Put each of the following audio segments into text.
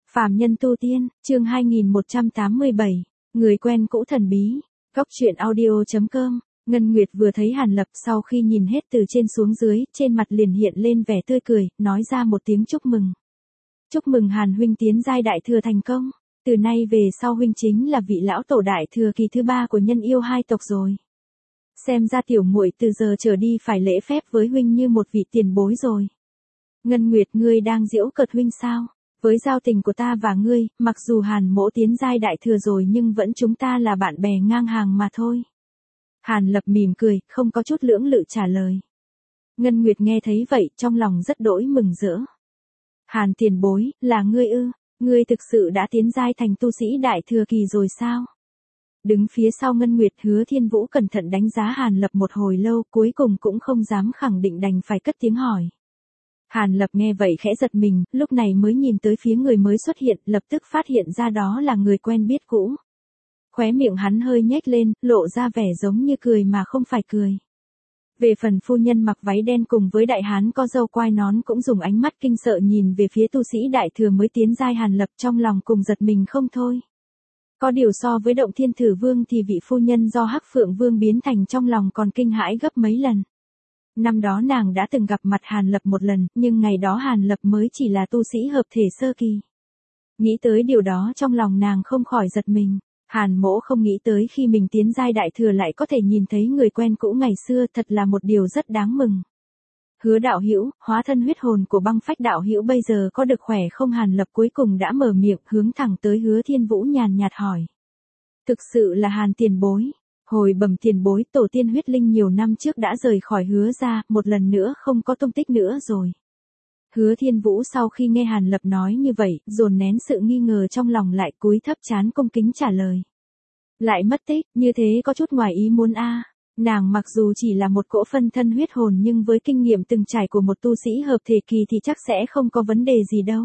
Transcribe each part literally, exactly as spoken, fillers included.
Phàm nhân tu tiên, chương hai nghìn một trăm tám mươi bảy, người quen cũ thần bí. Góc truyện audio chấm com. Ngân Nguyệt vừa thấy Hàn Lập sau khi nhìn hết từ trên xuống dưới, trên mặt liền hiện lên vẻ tươi cười, nói ra một tiếng chúc mừng. Chúc mừng Hàn huynh tiến giai đại thừa thành công. Từ nay về sau huynh chính là vị lão tổ đại thừa kỳ thứ ba của nhân yêu hai tộc rồi. Xem ra tiểu muội từ giờ trở đi phải lễ phép với huynh như một vị tiền bối rồi. Ngân Nguyệt, ngươi đang giễu cợt huynh sao? Với giao tình của ta và ngươi, mặc dù Hàn mỗ tiến giai đại thừa rồi nhưng vẫn chúng ta là bạn bè ngang hàng mà thôi. Hàn Lập mỉm cười, không có chút lưỡng lự trả lời. Ngân Nguyệt nghe thấy vậy, trong lòng rất đỗi mừng rỡ. Hàn tiền bối, là ngươi ư? Ngươi thực sự đã tiến giai thành tu sĩ đại thừa kỳ rồi sao? Đứng phía sau Ngân Nguyệt, Hứa Thiên Vũ cẩn thận đánh giá Hàn Lập một hồi lâu, cuối cùng cũng không dám khẳng định đành phải cất tiếng hỏi. Hàn Lập nghe vậy khẽ giật mình, lúc này mới nhìn tới phía người mới xuất hiện, lập tức phát hiện ra đó là người quen biết cũ. Khóe miệng hắn hơi nhếch lên, lộ ra vẻ giống như cười mà không phải cười. Về phần phu nhân mặc váy đen cùng với đại hán có râu quai nón cũng dùng ánh mắt kinh sợ nhìn về phía tu sĩ đại thừa mới tiến giai Hàn Lập, trong lòng cùng giật mình không thôi. Có điều so với Động Thiên Thử Vương thì vị phu nhân do Hắc Phượng Vương biến thành trong lòng còn kinh hãi gấp mấy lần. Năm đó nàng đã từng gặp mặt Hàn Lập một lần, nhưng ngày đó Hàn Lập mới chỉ là tu sĩ hợp thể sơ kỳ. Nghĩ tới điều đó trong lòng nàng không khỏi giật mình. Hàn mỗ không nghĩ tới khi mình tiến giai đại thừa lại có thể nhìn thấy người quen cũ ngày xưa, thật là một điều rất đáng mừng. Hứa đạo hữu, hóa thân huyết hồn của Băng Phách đạo hữu bây giờ có được khỏe không? Hàn Lập cuối cùng đã mở miệng, hướng thẳng tới Hứa Thiên Vũ nhàn nhạt hỏi. Thực sự là Hàn tiền bối. Hồi bẩm tiền bối, tổ tiên huyết linh nhiều năm trước đã rời khỏi Hứa gia, một lần nữa không có tung tích nữa rồi. Hứa Thiên Vũ sau khi nghe Hàn Lập nói như vậy, dồn nén sự nghi ngờ trong lòng lại cúi thấp trán cung kính trả lời. Lại mất tích, như thế có chút ngoài ý muốn a. Nàng mặc dù chỉ là một cỗ phân thân huyết hồn nhưng với kinh nghiệm từng trải của một tu sĩ hợp thể kỳ thì chắc sẽ không có vấn đề gì đâu.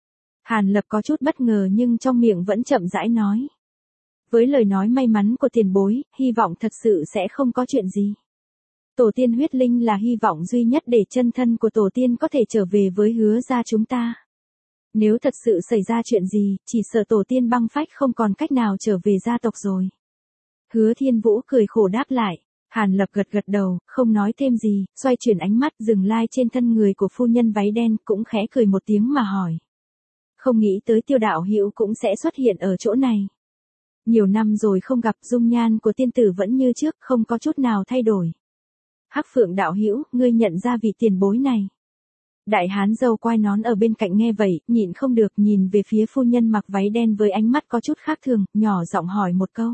Hàn Lập có chút bất ngờ nhưng trong miệng vẫn chậm rãi nói. Với lời nói may mắn của tiền bối, hy vọng thật sự sẽ không có chuyện gì. Tổ tiên huyết linh là hy vọng duy nhất để chân thân của tổ tiên có thể trở về với Hứa gia chúng ta. Nếu thật sự xảy ra chuyện gì, chỉ sợ tổ tiên Băng Phách không còn cách nào trở về gia tộc rồi. Hứa Thiên Vũ cười khổ đáp lại. Hàn Lập gật gật đầu, không nói thêm gì, xoay chuyển ánh mắt dừng lai trên thân người của phu nhân váy đen, cũng khẽ cười một tiếng mà hỏi. Không nghĩ tới Tiêu đạo hữu cũng sẽ xuất hiện ở chỗ này. Nhiều năm rồi không gặp, dung nhan của tiên tử vẫn như trước, không có chút nào thay đổi. Hắc Phượng đạo hữu, ngươi nhận ra vị tiền bối này. Đại hán râu quai nón ở bên cạnh nghe vậy, nhịn không được nhìn về phía phu nhân mặc váy đen với ánh mắt có chút khác thường, nhỏ giọng hỏi một câu.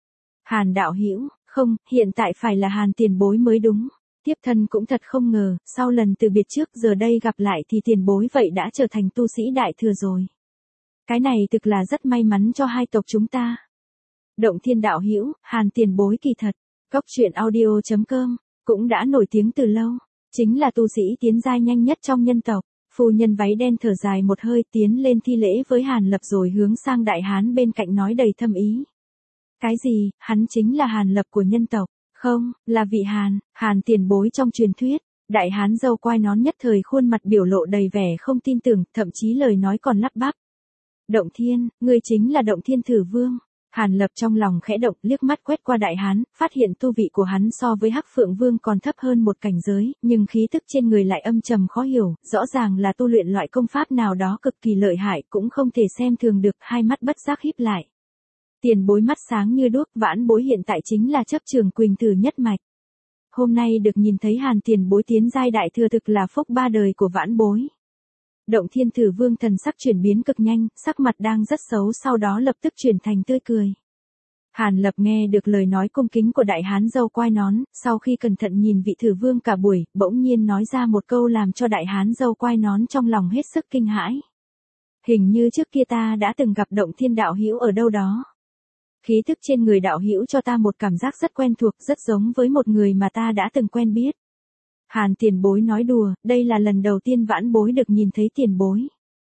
Hàn đạo hữu, không, hiện tại phải là Hàn tiền bối mới đúng. Tiếp thân cũng thật không ngờ, sau lần từ biệt trước giờ đây gặp lại thì tiền bối vậy đã trở thành tu sĩ đại thừa rồi. Cái này thực là rất may mắn cho hai tộc chúng ta. Động Thiên đạo hữu, Hàn tiền bối kỳ thật. Góc truyện audio chấm com. Cũng đã nổi tiếng từ lâu, chính là tu sĩ tiến giai nhanh nhất trong nhân tộc. Phu nhân váy đen thở dài một hơi, tiến lên thi lễ với Hàn Lập rồi hướng sang đại hán bên cạnh nói đầy thâm ý. Cái gì, hắn chính là Hàn Lập của nhân tộc? Không, là vị Hàn, Hàn tiền bối trong truyền thuyết. Đại hán râu quai nón nhất thời khuôn mặt biểu lộ đầy vẻ không tin tưởng, thậm chí lời nói còn lắp bắp. Động Thiên, ngươi chính là Động Thiên Thử Vương. Hàn Lập trong lòng khẽ động, liếc mắt quét qua đại hán, phát hiện tu vị của hắn so với Hắc Phượng Vương còn thấp hơn một cảnh giới, nhưng khí tức trên người lại âm trầm khó hiểu, rõ ràng là tu luyện loại công pháp nào đó cực kỳ lợi hại, cũng không thể xem thường được, hai mắt bất giác híp lại. Tiền bối mắt sáng như đuốc, vãn bối hiện tại chính là chấp trường Quỳnh Tử nhất mạch. Hôm nay được nhìn thấy Hàn tiền bối tiến giai đại thừa thực là phúc ba đời của vãn bối. Động Thiên Thử Vương thần sắc chuyển biến cực nhanh, sắc mặt đang rất xấu sau đó lập tức chuyển thành tươi cười. Hàn Lập nghe được lời nói cung kính của đại hán râu quai nón, sau khi cẩn thận nhìn vị Thử Vương cả buổi, bỗng nhiên nói ra một câu làm cho đại hán râu quai nón trong lòng hết sức kinh hãi. Hình như trước kia ta đã từng gặp Động Thiên đạo hữu ở đâu đó. Khí thức trên người đạo hữu cho ta một cảm giác rất quen thuộc, rất giống với một người mà ta đã từng quen biết. Hàn tiền bối nói đùa, đây là lần đầu tiên vãn bối được nhìn thấy tiền bối.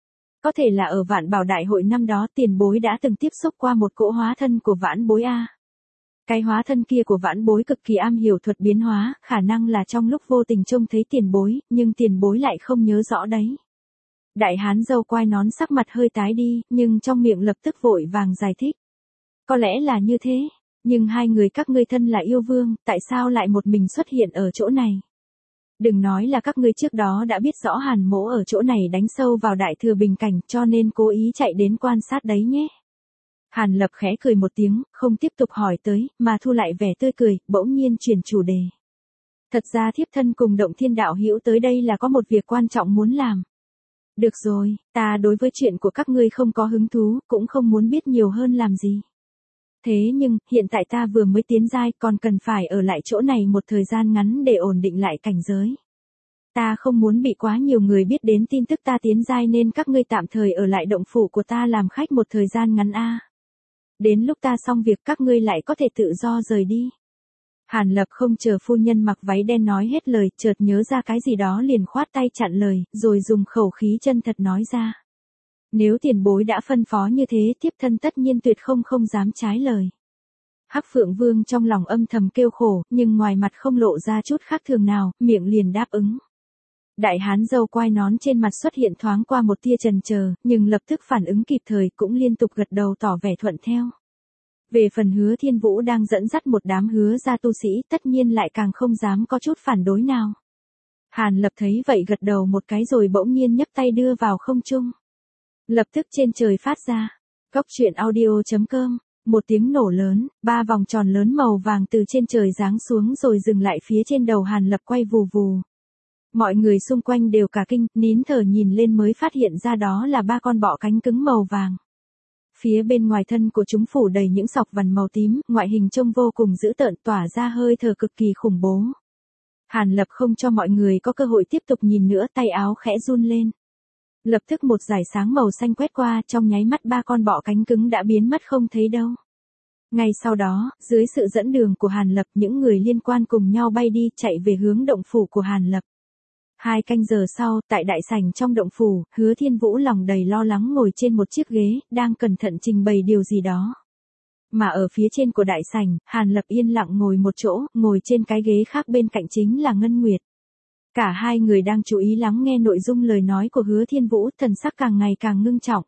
Có thể là ở Vạn Bảo Đại hội năm đó tiền bối đã từng tiếp xúc qua một cỗ hóa thân của vãn bối a. Cái hóa thân kia của vãn bối cực kỳ am hiểu thuật biến hóa, khả năng là trong lúc vô tình trông thấy tiền bối, nhưng tiền bối lại không nhớ rõ đấy. Đại hán râu quai nón sắc mặt hơi tái đi, nhưng trong miệng lập tức vội vàng giải thích. Có lẽ là như thế, nhưng hai người các ngươi thân là yêu vương, tại sao lại một mình xuất hiện ở chỗ này? Đừng nói là các ngươi trước đó đã biết rõ Hàn Mỗ ở chỗ này đánh sâu vào đại thừa bình cảnh cho nên cố ý chạy đến quan sát đấy nhé. Hàn Lập khẽ cười một tiếng, không tiếp tục hỏi tới, mà thu lại vẻ tươi cười, bỗng nhiên chuyển chủ đề. Thật ra thiếp thân cùng Động Thiên đạo hữu tới đây là có một việc quan trọng muốn làm. Được rồi, ta đối với chuyện của các ngươi không có hứng thú, cũng không muốn biết nhiều hơn làm gì. Thế nhưng, hiện tại ta vừa mới tiến giai còn cần phải ở lại chỗ này một thời gian ngắn để ổn định lại cảnh giới. Ta không muốn bị quá nhiều người biết đến tin tức ta tiến giai nên các ngươi tạm thời ở lại động phủ của ta làm khách một thời gian ngắn a. Đến lúc ta xong việc các ngươi lại có thể tự do rời đi. Hàn Lập không chờ phu nhân mặc váy đen nói hết lời, chợt nhớ ra cái gì đó liền khoát tay chặn lời, rồi dùng khẩu khí chân thật nói ra. Nếu tiền bối đã phân phó như thế, thiếp thân tất nhiên tuyệt không không dám trái lời. Hắc Phượng Vương trong lòng âm thầm kêu khổ, nhưng ngoài mặt không lộ ra chút khác thường nào, miệng liền đáp ứng. Đại hán râu quai nón trên mặt xuất hiện thoáng qua một tia chần chờ, nhưng lập tức phản ứng kịp thời cũng liên tục gật đầu tỏ vẻ thuận theo. Về phần Hứa Thiên Vũ đang dẫn dắt một đám hứa gia tu sĩ, tất nhiên lại càng không dám có chút phản đối nào. Hàn Lập thấy vậy gật đầu một cái rồi bỗng nhiên nhấc tay đưa vào không trung. Lập tức trên trời phát ra. Cốc truyện audio chấm com. Một tiếng nổ lớn, ba vòng tròn lớn màu vàng từ trên trời giáng xuống rồi dừng lại phía trên đầu Hàn Lập quay vù vù. Mọi người xung quanh đều cả kinh, nín thở nhìn lên mới phát hiện ra đó là ba con bọ cánh cứng màu vàng. Phía bên ngoài thân của chúng phủ đầy những sọc vằn màu tím, ngoại hình trông vô cùng dữ tợn tỏa ra hơi thở cực kỳ khủng bố. Hàn Lập không cho mọi người có cơ hội tiếp tục nhìn nữa, tay áo khẽ run lên. Lập tức một dải sáng màu xanh quét qua, trong nháy mắt ba con bọ cánh cứng đã biến mất không thấy đâu. Ngay sau đó, dưới sự dẫn đường của Hàn Lập, những người liên quan cùng nhau bay đi chạy về hướng động phủ của Hàn Lập. Hai canh giờ sau, tại đại sảnh trong động phủ, Hứa Thiên Vũ lòng đầy lo lắng ngồi trên một chiếc ghế, đang cẩn thận trình bày điều gì đó. Mà ở phía trên của đại sảnh, Hàn Lập yên lặng ngồi một chỗ, ngồi trên cái ghế khác bên cạnh chính là Ngân Nguyệt. Cả hai người đang chú ý lắng nghe nội dung lời nói của Hứa Thiên Vũ, thần sắc càng ngày càng ngưng trọng.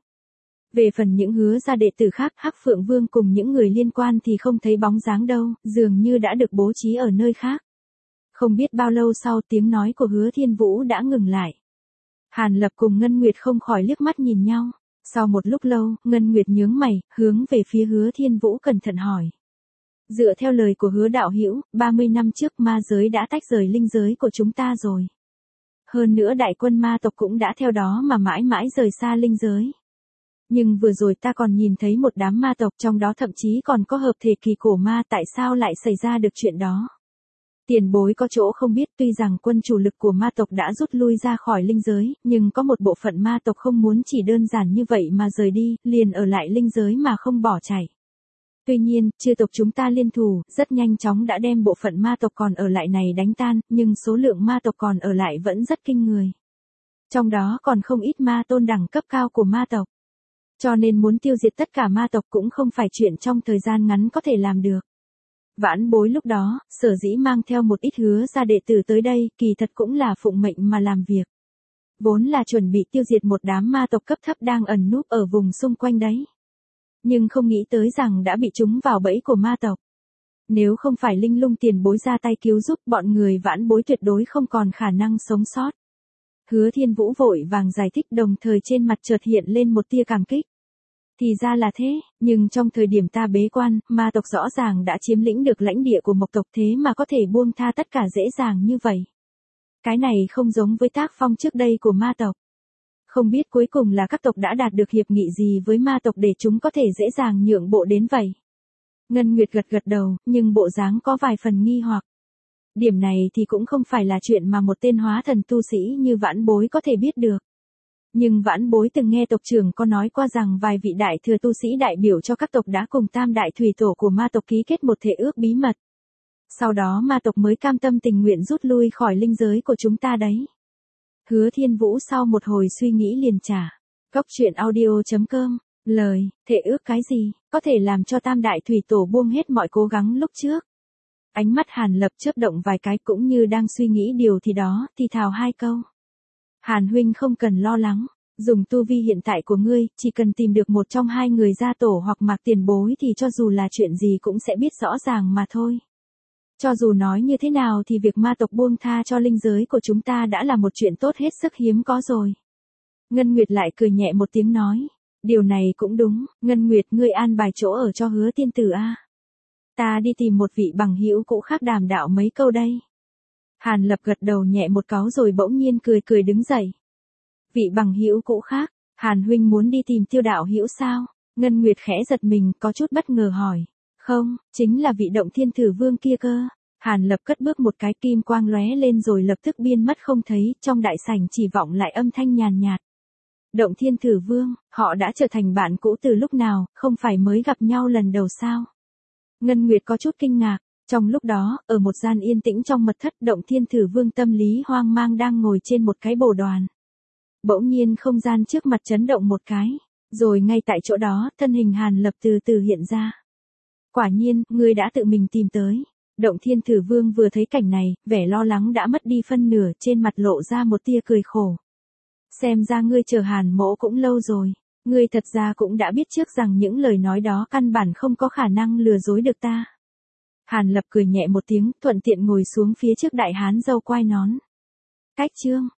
Về phần những hứa gia đệ tử khác, Hắc Phượng Vương cùng những người liên quan thì không thấy bóng dáng đâu, dường như đã được bố trí ở nơi khác. Không biết bao lâu sau tiếng nói của Hứa Thiên Vũ đã ngừng lại. Hàn Lập cùng Ngân Nguyệt không khỏi liếc mắt nhìn nhau. Sau một lúc lâu, Ngân Nguyệt nhướng mày, hướng về phía Hứa Thiên Vũ cẩn thận hỏi. Dựa theo lời của Hứa đạo hữu, ba mươi năm trước ma giới đã tách rời linh giới của chúng ta rồi. Hơn nữa đại quân ma tộc cũng đã theo đó mà mãi mãi rời xa linh giới. Nhưng vừa rồi ta còn nhìn thấy một đám ma tộc, trong đó thậm chí còn có hợp thể kỳ cổ ma, tại sao lại xảy ra được chuyện đó? Tiền bối có chỗ không biết, tuy rằng quân chủ lực của ma tộc đã rút lui ra khỏi linh giới, nhưng có một bộ phận ma tộc không muốn chỉ đơn giản như vậy mà rời đi, liền ở lại linh giới mà không bỏ chạy. Tuy nhiên, chư tộc chúng ta liên thủ, rất nhanh chóng đã đem bộ phận ma tộc còn ở lại này đánh tan, nhưng số lượng ma tộc còn ở lại vẫn rất kinh người. Trong đó còn không ít ma tôn đẳng cấp cao của ma tộc. Cho nên muốn tiêu diệt tất cả ma tộc cũng không phải chuyện trong thời gian ngắn có thể làm được. Vãn Bối lúc đó, sở dĩ mang theo một ít hứa gia đệ tử tới đây, kỳ thật cũng là phụng mệnh mà làm việc. Vốn là chuẩn bị tiêu diệt một đám ma tộc cấp thấp đang ẩn núp ở vùng xung quanh đấy. Nhưng không nghĩ tới rằng đã bị chúng vào bẫy của ma tộc. Nếu không phải Linh Lung tiền bối ra tay cứu giúp, bọn người Vãn Bối tuyệt đối không còn khả năng sống sót. Hứa Thiên Vũ vội vàng giải thích, đồng thời trên mặt chợt hiện lên một tia cảm kích. Thì ra là thế, nhưng trong thời điểm ta bế quan, ma tộc rõ ràng đã chiếm lĩnh được lãnh địa của Mộc tộc, thế mà có thể buông tha tất cả dễ dàng như vậy. Cái này không giống với tác phong trước đây của ma tộc. Không biết cuối cùng là các tộc đã đạt được hiệp nghị gì với ma tộc để chúng có thể dễ dàng nhượng bộ đến vậy. Ngân Nguyệt gật gật đầu, nhưng bộ dáng có vài phần nghi hoặc. Điểm này thì cũng không phải là chuyện mà một tên hóa thần tu sĩ như Vãn Bối có thể biết được. Nhưng Vãn Bối từng nghe tộc trưởng có nói qua rằng vài vị đại thừa tu sĩ đại biểu cho các tộc đã cùng tam đại thủy tổ của ma tộc ký kết một thể ước bí mật. Sau đó ma tộc mới cam tâm tình nguyện rút lui khỏi linh giới của chúng ta đấy. Hứa Thiên Vũ sau một hồi suy nghĩ liền trả. Cốc truyện audio chấm com. Lời, thể ước cái gì, có thể làm cho tam đại thủy tổ buông hết mọi cố gắng lúc trước. Ánh mắt Hàn Lập chớp động vài cái cũng như đang suy nghĩ điều thì đó, thì thào hai câu. Hàn huynh không cần lo lắng, Dùng tu vi hiện tại của ngươi, chỉ cần tìm được một trong hai người gia tổ hoặc Mạc tiền bối thì cho dù là chuyện gì cũng sẽ biết rõ ràng mà thôi. Cho dù nói như thế nào thì việc ma tộc buông tha cho linh giới của chúng ta đã là một chuyện tốt hết sức hiếm có rồi. Ngân Nguyệt lại cười nhẹ một tiếng nói. Điều này cũng đúng, Ngân Nguyệt ngươi an bài chỗ ở cho Hứa tiên tử a. Ta đi tìm một vị bằng hữu cũ khác đàm đạo mấy câu đây. Hàn Lập gật đầu nhẹ một cái rồi bỗng nhiên cười cười đứng dậy. Vị bằng hữu cũ khác, Hàn huynh muốn đi tìm Tiêu đạo hữu sao? Ngân Nguyệt khẽ giật mình, có chút bất ngờ hỏi. Không, chính là vị Động Thiên Thử Vương kia cơ. Hàn Lập cất bước một cái, kim quang lóe lên rồi lập tức biến mất không thấy, trong đại sảnh chỉ vọng lại âm thanh nhàn nhạt. Động Thiên Thử Vương, họ đã trở thành bạn cũ từ lúc nào, không phải mới gặp nhau lần đầu sao? Ngân Nguyệt có chút kinh ngạc. Trong lúc đó, ở một gian yên tĩnh trong mật thất, Động Thiên Thử Vương tâm lý hoang mang đang ngồi trên một cái bồ đoàn. Bỗng nhiên không gian trước mặt chấn động một cái, rồi ngay tại chỗ đó, thân hình Hàn Lập từ từ hiện ra. Quả nhiên, ngươi đã tự mình tìm tới. Động Thiên Thử Vương vừa thấy cảnh này, vẻ lo lắng đã mất đi phân nửa, trên mặt lộ ra một tia cười khổ. Xem ra ngươi chờ Hàn mỗ cũng lâu rồi. Ngươi thật ra cũng đã biết trước rằng những lời nói đó căn bản không có khả năng lừa dối được ta. Hàn Lập cười nhẹ một tiếng, thuận tiện ngồi xuống phía trước đại hán râu quai nón. Cách chương